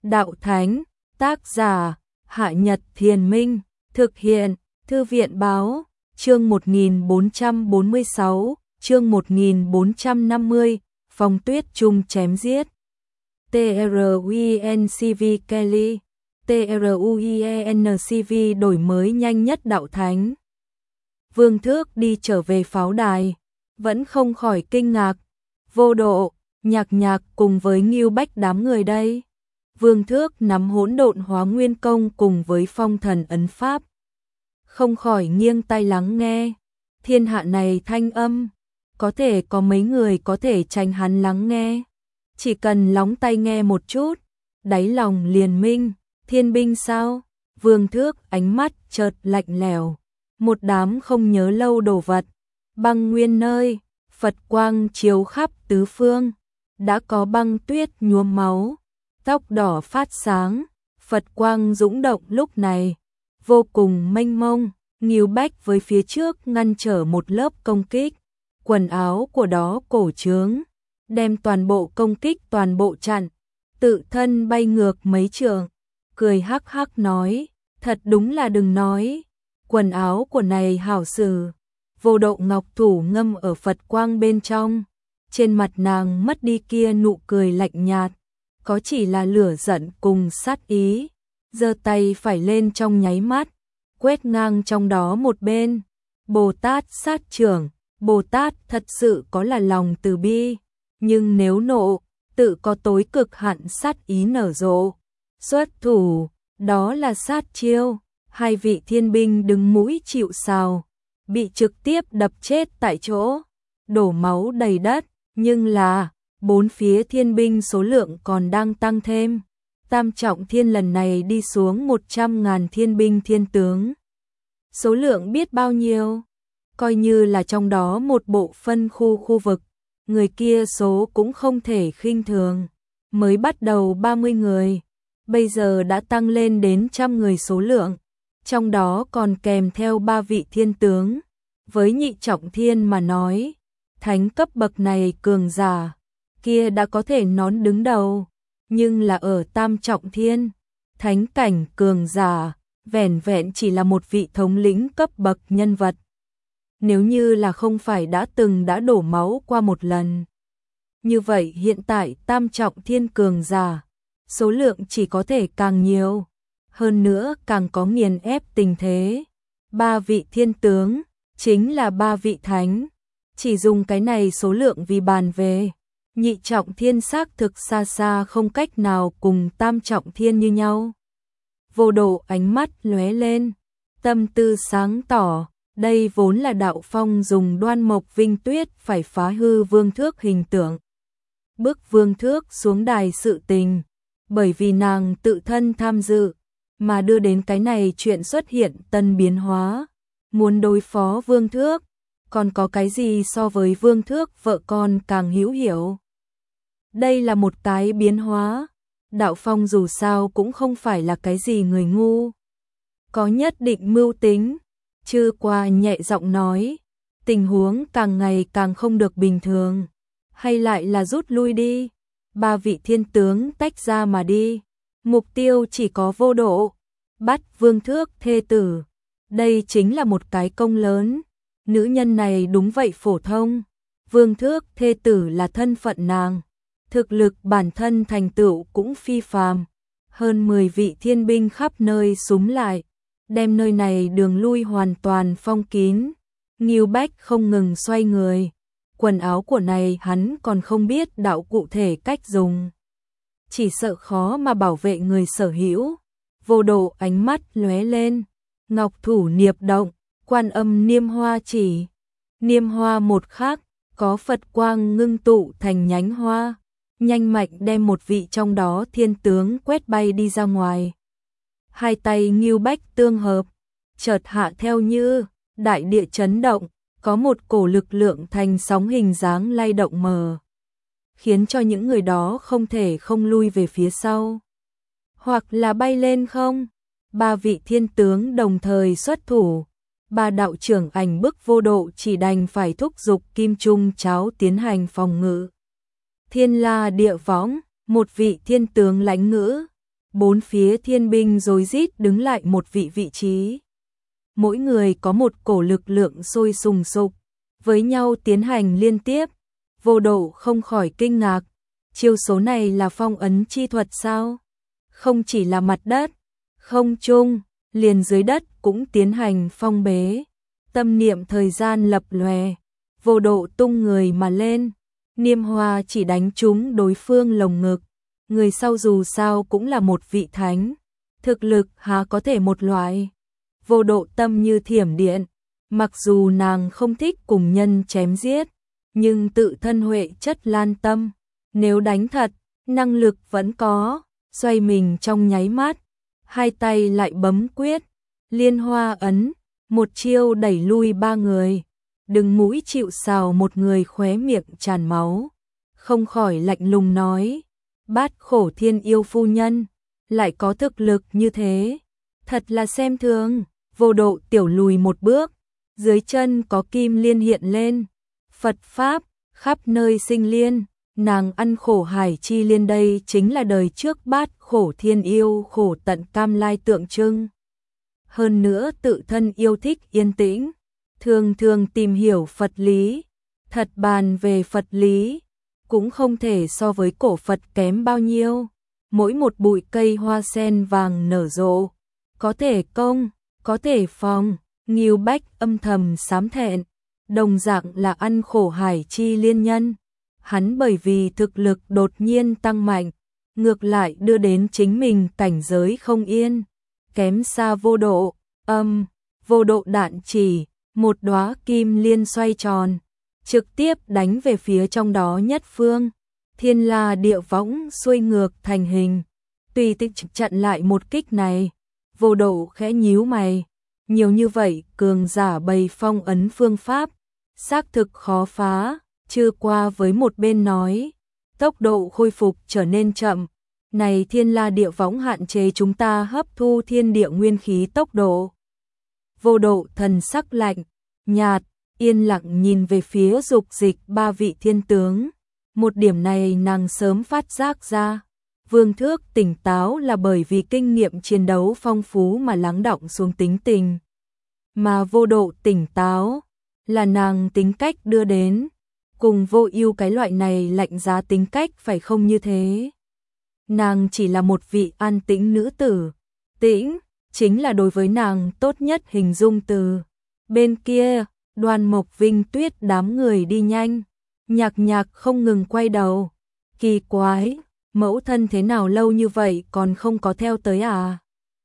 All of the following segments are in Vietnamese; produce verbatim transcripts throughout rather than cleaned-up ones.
Đạo Thánh, tác giả, Hạ Nhật Thiền Minh, thực hiện, Thư viện Báo, chương một nghìn bốn trăm bốn mươi sáu, chương một nghìn bốn trăm năm mươi, Phong Tuyết Chung chém giết. TRUINCV Kelly, TRUIENCV đổi mới nhanh nhất Đạo Thánh. Vương Thước đi trở về pháo đài, vẫn không khỏi kinh ngạc. Vô Độ, Nhạc Nhạc cùng với Ngưu Bách đám người đây. Vương Thước nắm hỗn độn hóa nguyên công cùng với phong thần ấn pháp. Không khỏi nghiêng tai lắng nghe. Thiên hạ này thanh âm, có thể có mấy người có thể tranh hắn lắng nghe. Chỉ cần lóng tai nghe một chút, đáy lòng liền minh. Thiên binh sao? Vương Thước ánh mắt chợt lạnh lẽo. Một đám không nhớ lâu đồ vật. Băng nguyên nơi, Phật quang chiếu khắp tứ phương. Đã có băng tuyết nhuốm máu, tóc đỏ phát sáng. Phật quang dũng động lúc này, vô cùng mênh mông. Ngưu Bách với phía trước ngăn trở một lớp công kích. Quần áo của đó cổ trướng, đem toàn bộ công kích toàn bộ chặn. Tự thân bay ngược mấy trượng, cười hắc hắc nói, thật đúng là đừng nói. Quần áo của này hảo sử. Vô Độ ngọc thủ ngâm ở Phật quang bên trong. Trên mặt nàng mất đi kia nụ cười lạnh nhạt, có chỉ là lửa giận cùng sát ý. Giơ tay phải lên trong nháy mắt, quét ngang trong đó một bên. Bồ Tát sát trưởng, Bồ Tát thật sự có là lòng từ bi, nhưng nếu nộ, tự có tối cực hạn sát ý nở rộ. Xuất thủ, đó là sát chiêu. Hai vị thiên binh đứng mũi chịu sào, bị trực tiếp đập chết tại chỗ, đổ máu đầy đất. Nhưng là, bốn phía thiên binh số lượng còn đang tăng thêm. Tam trọng thiên lần này đi xuống một trăm ngàn thiên binh thiên tướng. Số lượng biết bao nhiêu? Coi như là trong đó một bộ phân khu khu vực, người kia số cũng không thể khinh thường. Mới bắt đầu ba mươi người, bây giờ đã tăng lên đến trăm người số lượng. Trong đó còn kèm theo ba vị thiên tướng. Với nhị trọng thiên mà nói, thánh cấp bậc này cường giả, kia đã có thể nón đứng đầu. Nhưng là ở tam trọng thiên, thánh cảnh cường giả, vẻn vẹn chỉ là một vị thống lĩnh cấp bậc nhân vật. Nếu như là không phải đã từng đã đổ máu qua một lần. Như vậy hiện tại tam trọng thiên cường giả, số lượng chỉ có thể càng nhiều. Hơn nữa càng có nghiền ép tình thế. Ba vị thiên tướng, chính là ba vị thánh. Chỉ dùng cái này số lượng vì bàn về. Nhị trọng thiên xác thực xa xa không cách nào cùng tam trọng thiên như nhau. Vô Độ ánh mắt lóe lên, tâm tư sáng tỏ. Đây vốn là Đạo Phong dùng Đoan Mộc Vinh Tuyết phải phá hư Vương Thước hình tượng, bức Vương Thước xuống đài sự tình. Bởi vì nàng tự thân tham dự, mà đưa đến cái này chuyện xuất hiện tân biến hóa. Muốn đối phó Vương Thước, còn có cái gì so với Vương Thước vợ con càng hữu hiểu. Đây là một cái biến hóa. Đạo Phong dù sao cũng không phải là cái gì người ngu, có nhất định mưu tính. Chư Qua nhẹ giọng nói, tình huống càng ngày càng không được bình thường, hay lại là rút lui đi. Ba vị thiên tướng tách ra mà đi, mục tiêu chỉ có Vô Độ, bắt Vương Thước thê tử. Đây chính là một cái công lớn. Nữ nhân này đúng vậy phổ thông. Vương Thước thê tử là thân phận nàng, thực lực bản thân thành tựu cũng phi phàm. Hơn mười vị thiên binh khắp nơi súm lại, đem nơi này đường lui hoàn toàn phong kín. Ngưu Bách không ngừng xoay người. Quần áo của này hắn còn không biết đạo cụ thể cách dùng, chỉ sợ khó mà bảo vệ người sở hữu. Vô Độ ánh mắt lóe lên, ngọc thủ niệp động, Quan Âm Niêm Hoa chỉ. Niêm hoa một khắc, có Phật quang ngưng tụ thành nhánh hoa, nhanh mạnh đem một vị trong đó thiên tướng quét bay đi ra ngoài. Hai tay Ngưu Bách tương hợp, chợt hạ theo như đại địa chấn động, có một cổ lực lượng thành sóng hình dáng lay động mờ, khiến cho những người đó không thể không lui về phía sau, hoặc là bay lên không. Ba vị thiên tướng đồng thời xuất thủ, ba đạo trưởng ảnh bức Vô Độ chỉ đành phải thúc giục kim trung cháo tiến hành phòng ngự. Thiên La Địa Võng, một vị thiên tướng lãnh ngữ, bốn phía thiên binh rối rít đứng lại một vị vị trí. Mỗi người có một cổ lực lượng sôi sùng sục, với nhau tiến hành liên tiếp. Vô Độ không khỏi kinh ngạc, chiêu số này là phong ấn chi thuật sao? Không chỉ là mặt đất, không trung, liền dưới đất cũng tiến hành phong bế. Tâm niệm thời gian lập lòe, Vô Độ tung người mà lên, niêm hoa chỉ đánh trúng đối phương lồng ngực. Người sau dù sao cũng là một vị thánh, thực lực há có thể một loại. Vô Độ tâm như thiểm điện, mặc dù nàng không thích cùng nhân chém giết, nhưng tự thân huệ chất lan tâm, nếu đánh thật, năng lực vẫn có, xoay mình trong nháy mắt, hai tay lại bấm quyết, liên hoa ấn, một chiêu đẩy lui ba người, đừng mũi chịu sào một người khóe miệng tràn máu, không khỏi lạnh lùng nói, Bát Khổ Thiên Yêu phu nhân, lại có thực lực như thế, thật là xem thường. Vô Độ tiểu lùi một bước, dưới chân có kim liên hiện lên, Phật Pháp, khắp nơi sinh liên, nàng ăn khổ hải chi liên đây chính là đời trước Bát Khổ Thiên Yêu khổ tận cam lai tượng trưng. Hơn nữa tự thân yêu thích yên tĩnh, thường thường tìm hiểu Phật lý, thật bàn về Phật lý, cũng không thể so với cổ Phật kém bao nhiêu, mỗi một bụi cây hoa sen vàng nở rộ, có thể công, có thể phòng, Ngưu Bách âm thầm sám thẹn, đồng dạng là ăn khổ hải chi liên nhân. Hắn bởi vì thực lực đột nhiên tăng mạnh, ngược lại đưa đến chính mình cảnh giới không yên, kém xa Vô Độ, âm, Vô Độ đạn chỉ, một đóa kim liên xoay tròn, trực tiếp đánh về phía trong đó nhất phương, thiên la địa võng xuôi ngược thành hình, tùy tích chặn lại một kích này. Vô Độ khẽ nhíu mày, nhiều như vậy cường giả bày phong ấn phương pháp, xác thực khó phá, chưa qua với một bên nói, tốc độ khôi phục trở nên chậm, này thiên la địa võng hạn chế chúng ta hấp thu thiên địa nguyên khí tốc độ. Vô Độ thần sắc lạnh, nhạt, yên lặng nhìn về phía Dục Dịch ba vị thiên tướng, một điểm này nàng sớm phát giác ra. Vương Thước tỉnh táo là bởi vì kinh nghiệm chiến đấu phong phú mà lắng đọng xuống tính tình. Mà Vô Độ tỉnh táo là nàng tính cách đưa đến, cùng Vô Ưu cái loại này lạnh giá tính cách phải không như thế. Nàng chỉ là một vị an tĩnh nữ tử, tĩnh chính là đối với nàng tốt nhất hình dung từ. Bên kia, Đoan Mộc Vinh Tuyết đám người đi nhanh, Nhạc Nhạc không ngừng quay đầu, kỳ quái, mẫu thân thế nào lâu như vậy còn không có theo tới à?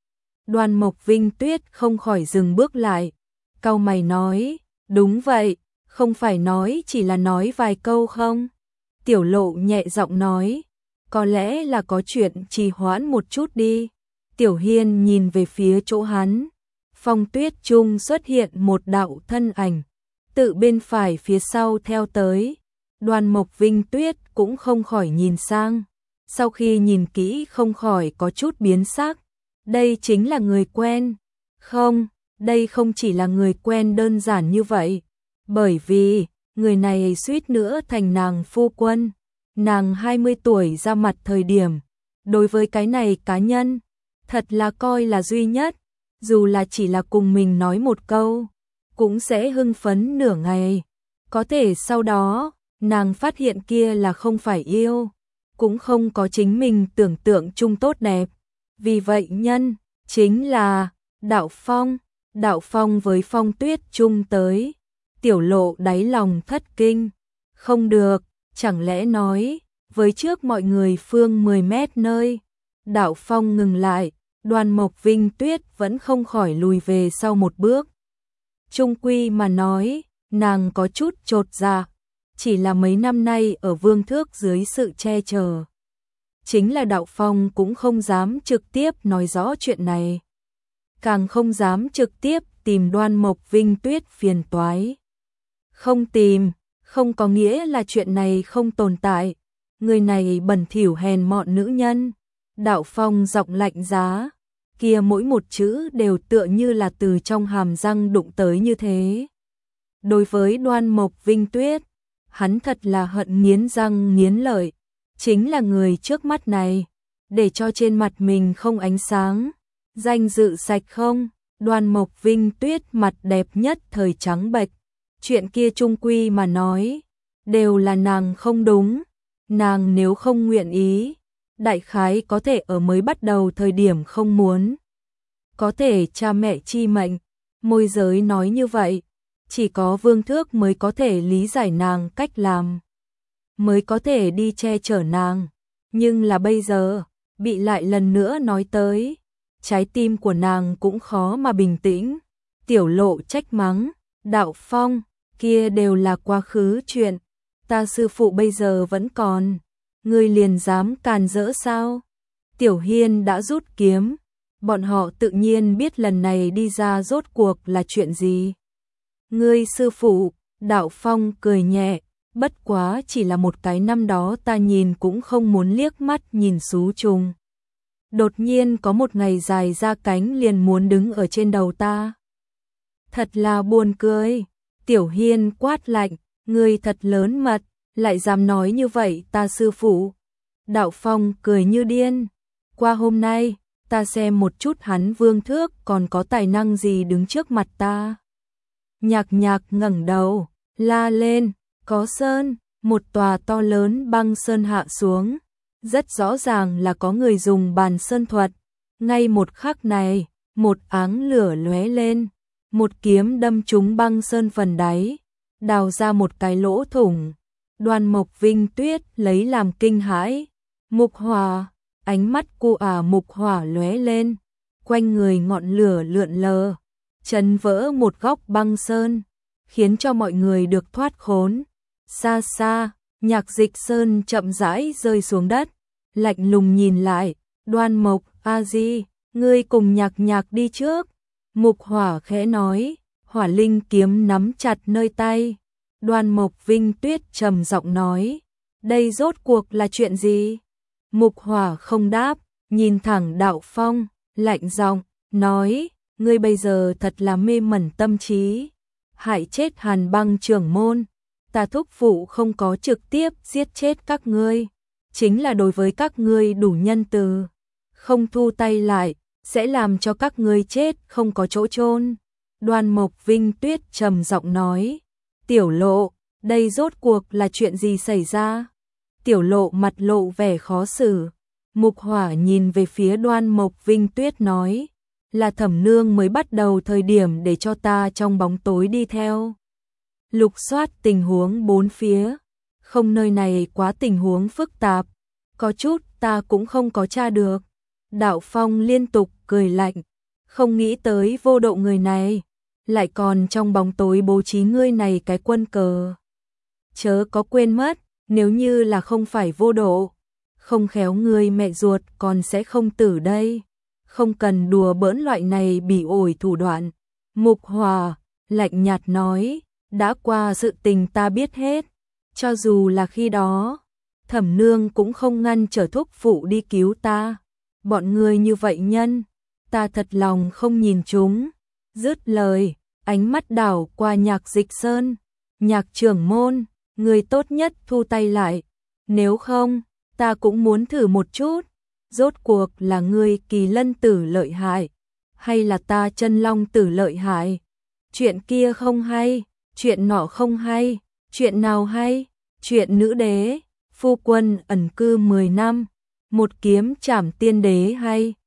Đoan Mộc Vinh Tuyết không khỏi dừng bước lại, cau mày nói, đúng vậy, không phải nói chỉ là nói vài câu không? Tiểu Lộ nhẹ giọng nói, có lẽ là có chuyện trì hoãn một chút đi. Tiểu Hiên nhìn về phía chỗ hắn, phong tuyết trung xuất hiện một đạo thân ảnh, tự bên phải phía sau theo tới. Đoan Mộc Vinh Tuyết cũng không khỏi nhìn sang, sau khi nhìn kỹ không khỏi có chút biến sắc, đây chính là người quen. Không, đây không chỉ là người quen đơn giản như vậy, bởi vì người này suýt nữa thành nàng phu quân. Nàng hai mươi tuổi ra mặt thời điểm, đối với cái này cá nhân, thật là coi là duy nhất, dù là chỉ là cùng mình nói một câu, cũng sẽ hưng phấn nửa ngày. Có thể sau đó, nàng phát hiện kia là không phải yêu, cũng không có chính mình tưởng tượng chung tốt đẹp. Vì vậy nhân, chính là Đạo Phong. Đạo Phong với phong tuyết chung tới, Tiểu Lộ đáy lòng thất kinh. Không được, chẳng lẽ nói, với trước mọi người phương mười mét nơi. Đạo Phong ngừng lại, Đoan Mộc Vinh Tuyết vẫn không khỏi lùi về sau một bước. Trung quy mà nói, nàng có chút chột dạ, chỉ là mấy năm nay ở Vương Thước dưới sự che chở. Chính là Đạo Phong cũng không dám trực tiếp nói rõ chuyện này, càng không dám trực tiếp tìm Đoan Mộc Vinh Tuyết phiền toái. Không tìm, không có nghĩa là chuyện này không tồn tại, người này bẩn thỉu hèn mọn nữ nhân. Đạo Phong giọng lạnh giá, kia mỗi một chữ đều tựa như là từ trong hàm răng đụng tới như thế. Đối với Đoan Mộc Vinh Tuyết, hắn thật là hận nghiến răng nghiến lợi, chính là người trước mắt này, để cho trên mặt mình không ánh sáng, danh dự sạch không? Đoan Mộc Vinh Tuyết mặt đẹp nhất thời trắng bệch, chuyện kia chung quy mà nói, đều là nàng không đúng, nàng nếu không nguyện ý, đại khái có thể ở mới bắt đầu thời điểm không muốn. Có thể cha mẹ chi mệnh, môi giới nói như vậy, chỉ có Vương Thước mới có thể lý giải nàng cách làm, mới có thể đi che chở nàng, nhưng là bây giờ, bị lại lần nữa nói tới, trái tim của nàng cũng khó mà bình tĩnh. Tiểu Lộ trách mắng, Đạo Phong, kia đều là quá khứ chuyện, ta sư phụ bây giờ vẫn còn, ngươi liền dám càn rỡ sao? Tiểu Hiên đã rút kiếm, bọn họ tự nhiên biết lần này đi ra rốt cuộc là chuyện gì. Ngươi sư phụ, Đạo Phong cười nhẹ, bất quá chỉ là một cái năm đó ta nhìn cũng không muốn liếc mắt nhìn xú trùng. Đột nhiên có một ngày dài ra cánh liền muốn đứng ở trên đầu ta. Thật là buồn cười. Tiểu Hiên quát lạnh, ngươi thật lớn mật, lại dám nói như vậy ta sư phụ. Đạo Phong cười như điên. Qua hôm nay, ta xem một chút hắn Vương Thước còn có tài năng gì đứng trước mặt ta. Nhạc Nhạc ngẩng đầu, la lên, có sơn, một tòa to lớn băng sơn hạ xuống. Rất rõ ràng là có người dùng bàn sơn thuật. Ngay một khắc này, một áng lửa lóe lên, một kiếm đâm trúng băng sơn phần đáy, đào ra một cái lỗ thủng. Đoan Mộc Vinh Tuyết lấy làm kinh hãi. Mục Hỏa, ánh mắt cô ả Mục Hỏa lóe lên, quanh người ngọn lửa lượn lờ, chấn vỡ một góc băng sơn, khiến cho mọi người được thoát khốn. Xa xa, Nhạc Dịch Sơn chậm rãi rơi xuống đất, lạnh lùng nhìn lại, Đoan Mộc, a di, ngươi cùng Nhạc Nhạc đi trước. Mục Hỏa khẽ nói, hỏa linh kiếm nắm chặt nơi tay. Đoan Mộc Vinh Tuyết trầm giọng nói, đây rốt cuộc là chuyện gì? Mục Hỏa không đáp, nhìn thẳng Đạo Phong, lạnh giọng, nói, ngươi bây giờ thật là mê mẩn tâm trí, hại chết Hàn Băng trưởng môn. Ta thúc phụ không có trực tiếp giết chết các ngươi, chính là đối với các ngươi đủ nhân từ, không thu tay lại, sẽ làm cho các ngươi chết không có chỗ chôn. Đoan Mộc Vinh Tuyết trầm giọng nói, Tiểu Lộ, đây rốt cuộc là chuyện gì xảy ra? Tiểu Lộ mặt lộ vẻ khó xử. Mục Hỏa nhìn về phía Đoan Mộc Vinh Tuyết nói, là Thẩm Nương mới bắt đầu thời điểm để cho ta trong bóng tối đi theo. Lục soát tình huống bốn phía, không nơi này quá tình huống phức tạp, có chút ta cũng không có tra được. Đạo Phong liên tục cười lạnh, không nghĩ tới Vô Độ người này, lại còn trong bóng tối bố trí ngươi này cái quân cờ. Chớ có quên mất, nếu như là không phải Vô Độ, không khéo ngươi mẹ ruột còn sẽ không tử đây, không cần đùa bỡn loại này bỉ ổi thủ đoạn. Mục Hỏa lạnh nhạt nói, đã qua sự tình ta biết hết, cho dù là khi đó, Thẩm Nương cũng không ngăn trở thúc phụ đi cứu ta. Bọn người như vậy nhân, ta thật lòng không nhìn chúng. Dứt lời, ánh mắt đảo qua Nhạc Dịch Sơn, Nhạc trưởng môn, người tốt nhất thu tay lại, nếu không, ta cũng muốn thử một chút, rốt cuộc là ngươi Kỳ Lân tử lợi hại, hay là ta Chân Long tử lợi hại? Chuyện kia không hay, chuyện nọ không hay, chuyện nào hay? Chuyện nữ đế, phu quân ẩn cư mười năm, một kiếm trảm tiên đế hay?